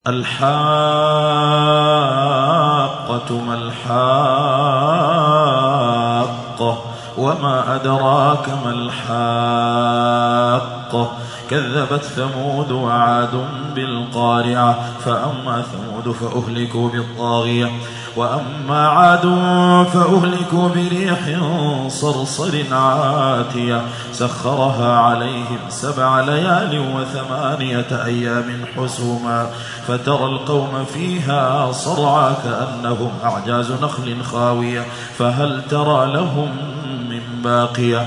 الحاقة ما الحاقة وما أدراك ما الحاقة كذبت ثمود وعاد بالقارعة فأما ثمود فأهلكوا بالطاغية وأما عاد فأهلكوا بريح صرصر عاتية سخرها عليهم 7 ليال و8 أيام حسوما فترى القوم فيها صرعى كأنهم أعجاز نخل خاوية فهل ترى لهم من باقية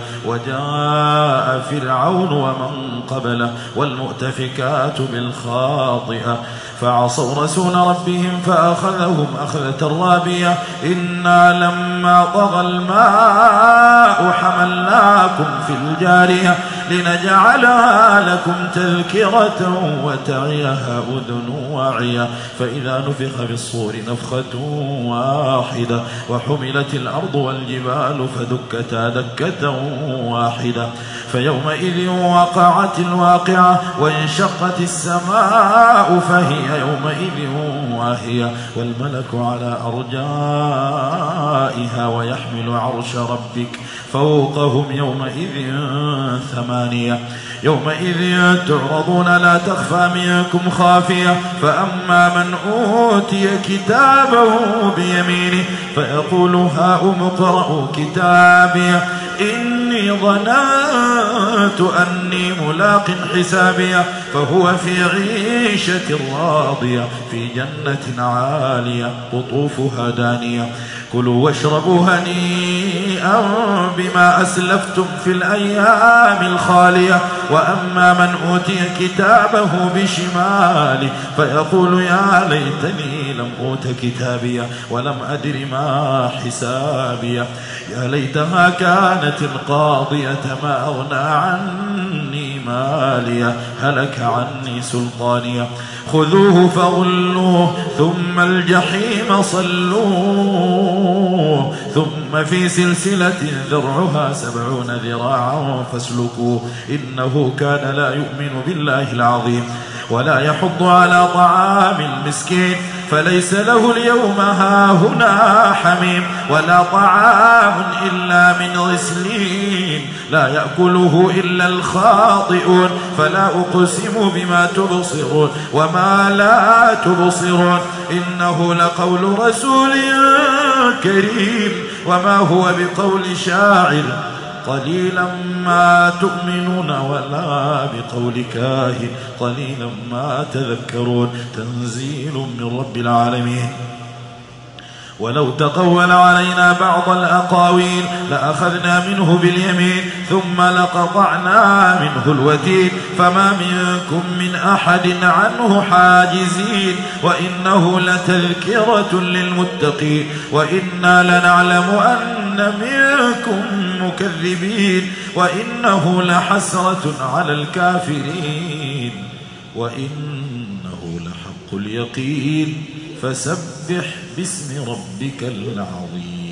وجاء فرعون ومن قبله والمؤتفكات بالخاطئة فعصوا رسول ربهم فأخذهم أخذة رابية إنا لما طغى الماء حملناكم في الجارية لنجعلها لكم تذكرة وتعيها أذن واعية فإذا نفخ في الصور نفخة واحدة وحملت الأرض والجبال فدكتا دكة واحدة فيومئذ وقعت الواقعة وانشقت السماء فهي يومئذ واهية والملك على أرجائها ويحمل عرش ربك فوقهم يومئذ 8 يومئذ تعرضون لا تخفى منكم خافية فأما من أوتي كتابه بيمينه فيقول هاؤم اقرءوا كتابيه إني ظننت أني ملاق حسابيه فهو في عيشة راضية في جنة عالية قطوفها دانية كلوا واشربوا هنيئا بما أسلفتم في الأيام الخالية وأما من أوتي كتابه بشماله فيقول يا ليتني لم أوت كتابيه ولم أدر ما حسابيه يا ليتها كانت القاضية ما أغنى عني ماليه هلك عني سلطانيه خذوه فغلوه ثم الجحيم صلوه ثم في سلسلة ذرعها 70 ذراعا فاسلكوه إنه كان لا يؤمن بالله العظيم ولا يحض على طعام المسكين فليس له اليوم هاهنا حميم ولا طعام إلا من غسلين لا يأكله إلا الخاطئون فلا أقسم بما تبصرون وما لا تبصرون إنه لقول رسول كريم وما هو بقول شاعر قليلا ما تؤمنون ولا بقول كاهن قليلا ما تذكرون تنزيل من رب العالمين ولو تقول علينا بعض الأقاويل لأخذنا منه باليمين ثم لقطعنا منه الوتين فما منكم من أحد عنه حاجزين وإنه لتذكرة للمتقين وإنا لنعلم أن منكم مكذبين وإنه لحسرة على الكافرين وإنه لحق اليقين فسبح باسم ربك العظيم.